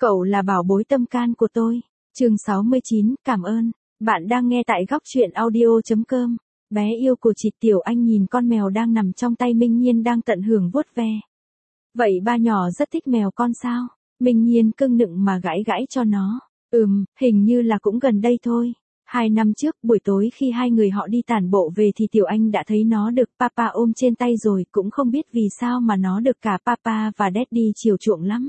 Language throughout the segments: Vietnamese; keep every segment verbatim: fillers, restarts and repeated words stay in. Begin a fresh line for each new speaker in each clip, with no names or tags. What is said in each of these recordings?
Cậu là bảo bối tâm can của tôi. Chương sáu mươi chín, cảm ơn. Bạn đang nghe tại góc truyện audio chấm com. Bé yêu của chị Tiểu Anh nhìn con mèo đang nằm trong tay Minh Nhiên đang tận hưởng vuốt ve. Vậy ba nhỏ rất thích mèo con sao? Minh Nhiên cưng nựng mà gãi gãi cho nó. Ừm, hình như là cũng gần đây thôi. Hai năm trước, buổi tối khi hai người họ đi tản bộ về thì Tiểu Anh đã thấy nó được Papa ôm trên tay rồi, cũng không biết vì sao mà nó được cả Papa và Daddy chiều chuộng lắm.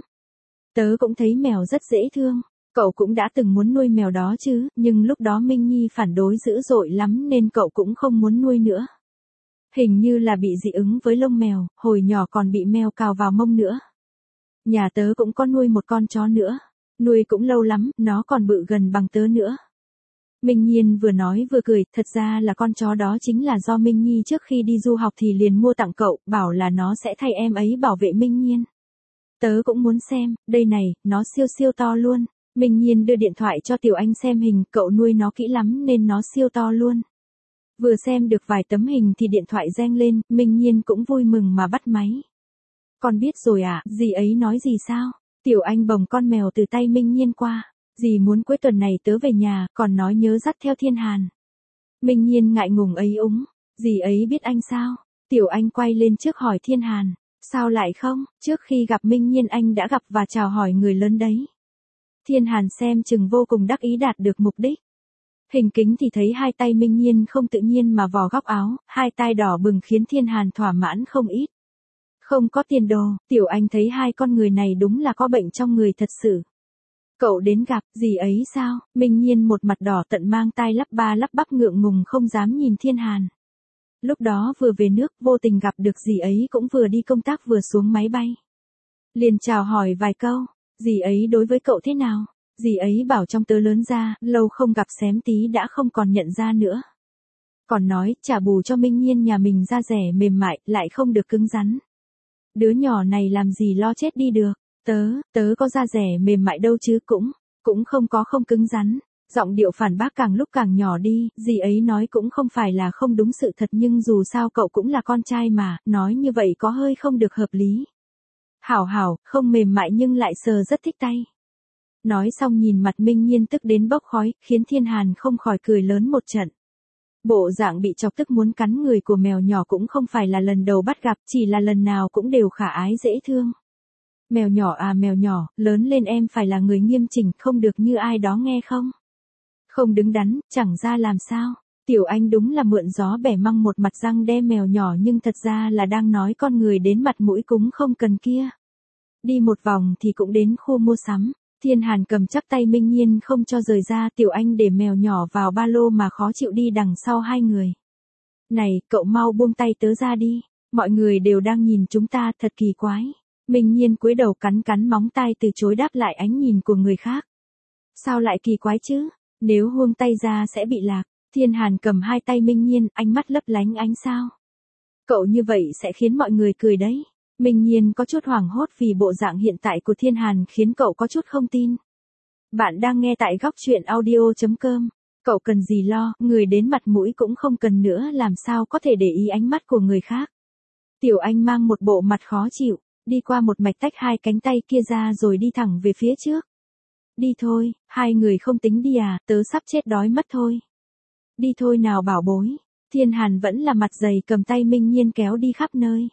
Tớ cũng thấy mèo rất dễ thương. Cậu cũng đã từng muốn nuôi mèo đó chứ, nhưng lúc đó Minh Nhi phản đối dữ dội lắm nên cậu cũng không muốn nuôi nữa. Hình như là bị dị ứng với lông mèo, hồi nhỏ còn bị mèo cào vào mông nữa. Nhà tớ cũng có nuôi một con chó nữa. Nuôi cũng lâu lắm, nó còn bự gần bằng tớ nữa. Minh Nhiên vừa nói vừa cười, thật ra là con chó đó chính là do Minh Nhi trước khi đi du học thì liền mua tặng cậu, bảo là nó sẽ thay em ấy bảo vệ Minh Nhiên. Tớ cũng muốn xem, đây này, nó siêu siêu to luôn. Minh Nhiên đưa điện thoại cho Tiểu Anh xem hình, cậu nuôi nó kỹ lắm nên nó siêu to luôn. Vừa xem được vài tấm hình thì điện thoại reng lên, Minh Nhiên cũng vui mừng mà bắt máy. Con biết rồi à, dì ấy nói gì sao? Tiểu Anh bồng con mèo từ tay Minh Nhiên qua. Dì muốn cuối tuần này tớ về nhà, còn nói nhớ dắt theo Thiên Hàn. Minh Nhiên ngại ngùng ấy úng. Dì ấy biết anh sao? Tiểu Anh quay lên trước hỏi Thiên Hàn. Sao lại không? Trước khi gặp Minh Nhiên anh đã gặp và chào hỏi người lớn đấy. Thiên Hàn xem chừng vô cùng đắc ý đạt được mục đích. Hình kính thì thấy hai tay Minh Nhiên không tự nhiên mà vò góc áo, hai tay đỏ bừng khiến Thiên Hàn thỏa mãn không ít. Không có tiền đồ, Tiểu Anh thấy hai con người này đúng là có bệnh trong người thật sự. Cậu đến gặp, gì ấy sao? Minh Nhiên một mặt đỏ tận mang tai lắp ba lắp bắp ngượng ngùng không dám nhìn Thiên Hàn. Lúc đó vừa về nước, vô tình gặp được dì ấy cũng vừa đi công tác vừa xuống máy bay. Liền chào hỏi vài câu, dì ấy đối với cậu thế nào? Dì ấy bảo trong tớ lớn ra, lâu không gặp xém tí đã không còn nhận ra nữa. Còn nói, trả bù cho Minh Nhiên nhà mình da rẻ mềm mại, lại không được cứng rắn. Đứa nhỏ này làm gì lo chết đi được, tớ, tớ có da rẻ mềm mại đâu chứ cũng, cũng không có không cứng rắn. Giọng điệu phản bác càng lúc càng nhỏ đi, dì ấy nói cũng không phải là không đúng sự thật nhưng dù sao cậu cũng là con trai mà, nói như vậy có hơi không được hợp lý. Hảo hảo, không mềm mại nhưng lại sờ rất thích tay. Nói xong nhìn mặt Minh Nhiên tức đến bốc khói, khiến Thiên Hàn không khỏi cười lớn một trận. Bộ dạng bị chọc tức muốn cắn người của mèo nhỏ cũng không phải là lần đầu bắt gặp, chỉ là lần nào cũng đều khả ái dễ thương. Mèo nhỏ à mèo nhỏ, lớn lên em phải là người nghiêm chỉnh, không được như ai đó nghe không? Không đứng đắn, chẳng ra làm sao. Tiểu Anh đúng là mượn gió bẻ măng một mặt răng đe mèo nhỏ nhưng thật ra là đang nói con người đến mặt mũi cúng không cần kia. Đi một vòng thì cũng đến khu mua sắm. Thiên Hàn cầm chắp tay Minh Nhiên không cho rời ra, Tiểu Anh để mèo nhỏ vào ba lô mà khó chịu đi đằng sau hai người. Này, cậu mau buông tay tớ ra đi. Mọi người đều đang nhìn chúng ta thật kỳ quái. Minh Nhiên cúi đầu cắn cắn móng tay từ chối đáp lại ánh nhìn của người khác. Sao lại kỳ quái chứ? Nếu buông tay ra sẽ bị lạc. Thiên Hàn cầm hai tay Minh Nhiên, ánh mắt lấp lánh ánh sao. Cậu như vậy sẽ khiến mọi người cười đấy. Minh Nhiên có chút hoảng hốt vì bộ dạng hiện tại của Thiên Hàn khiến cậu có chút không tin. Bạn đang nghe tại góc truyện audio chấm com. Cậu cần gì lo, người đến mặt mũi cũng không cần nữa làm sao có thể để ý ánh mắt của người khác. Tiểu Anh mang một bộ mặt khó chịu, đi qua một mạch tách hai cánh tay kia ra rồi đi thẳng về phía trước. Đi thôi, hai người không tính đi à, tớ sắp chết đói mất thôi. Đi thôi nào bảo bối. Thiên Hàn vẫn là mặt dày cầm tay Minh Nhiên kéo đi khắp nơi.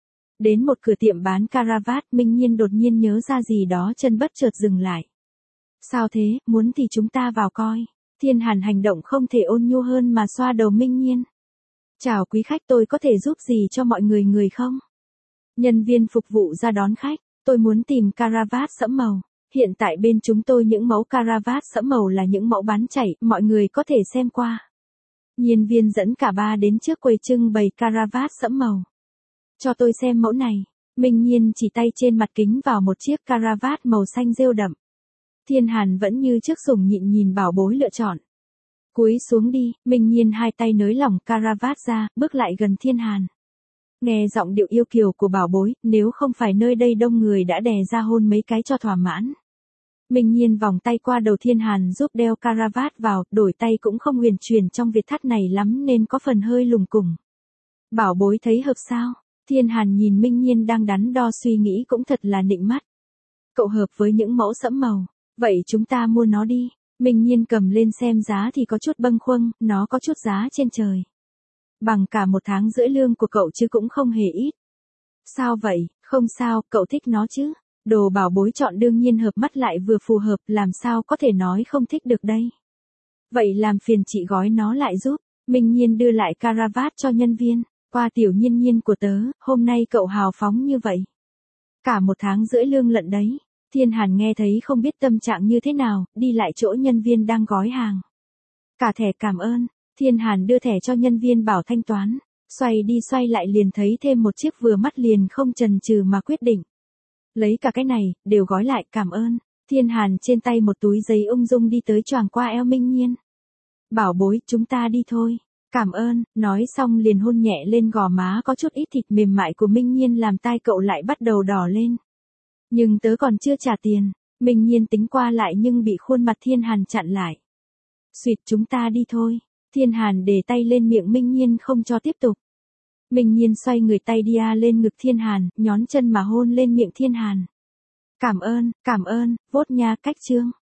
Đến một cửa tiệm bán caravat, Minh Nhiên đột nhiên nhớ ra gì đó chân bất chợt dừng lại. Sao thế, muốn thì chúng ta vào coi. Thiên Hàn hành động không thể ôn nhu hơn mà xoa đầu Minh Nhiên. Chào quý khách, tôi có thể giúp gì cho mọi người người không? Nhân viên phục vụ ra đón khách, tôi muốn tìm caravat sẫm màu. Hiện tại bên chúng tôi những mẫu caravat sẫm màu là những mẫu bán chạy, mọi người có thể xem qua. Nhân viên dẫn cả ba đến trước quầy trưng bày caravat sẫm màu. Cho tôi xem mẫu này. Minh Nhiên chỉ tay trên mặt kính vào một chiếc caravat màu xanh rêu đậm. Thiên Hàn vẫn như trước sủng nhịn nhìn bảo bối lựa chọn. Cúi xuống đi, Minh Nhiên hai tay nới lỏng caravat ra, bước lại gần Thiên Hàn. Nghe giọng điệu yêu kiều của bảo bối, nếu không phải nơi đây đông người đã đè ra hôn mấy cái cho thỏa mãn. Minh Nhiên vòng tay qua đầu Thiên Hàn giúp đeo caravat vào, đổi tay cũng không huyền chuyển trong việc thắt này lắm nên có phần hơi lùng củng. Bảo bối thấy hợp sao? Thiên Hàn nhìn Minh Nhiên đang đắn đo suy nghĩ cũng thật là nịnh mắt. Cậu hợp với những mẫu sẫm màu. Vậy chúng ta mua nó đi. Minh Nhiên cầm lên xem giá thì có chút bâng khuâng, nó có chút giá trên trời. Bằng cả một tháng rưỡi lương của cậu chứ cũng không hề ít. Sao vậy, không sao, cậu thích nó chứ. Đồ bảo bối chọn đương nhiên hợp mắt lại vừa phù hợp, làm sao có thể nói không thích được đây. Vậy làm phiền chị gói nó lại giúp. Minh Nhiên đưa lại caravat cho nhân viên. Qua tiểu Nhiên Nhiên của tớ, hôm nay cậu hào phóng như vậy. Cả một tháng rưỡi lương lận đấy. Thiên Hàn nghe thấy không biết tâm trạng như thế nào, đi lại chỗ nhân viên đang gói hàng. Cả thẻ cảm ơn. Thiên Hàn đưa thẻ cho nhân viên bảo thanh toán. Xoay đi xoay lại liền thấy thêm một chiếc vừa mắt liền không chần chừ mà quyết định. Lấy cả cái này, đều gói lại, cảm ơn. Thiên Hàn trên tay một túi giấy ung dung đi tới choàng qua eo Minh Nhiên. Bảo bối, chúng ta đi thôi. Cảm ơn, nói xong liền hôn nhẹ lên gò má có chút ít thịt mềm mại của Minh Nhiên làm tai cậu lại bắt đầu đỏ lên. Nhưng tớ còn chưa trả tiền. Minh Nhiên tính qua lại nhưng bị khuôn mặt Thiên Hàn chặn lại. Xuyệt, chúng ta đi thôi. Thiên Hàn để tay lên miệng Minh Nhiên không cho tiếp tục. Minh Nhiên xoay người tay đia lên ngực Thiên Hàn, nhón chân mà hôn lên miệng Thiên Hàn. Cảm ơn, cảm ơn, vốt nha cách chương.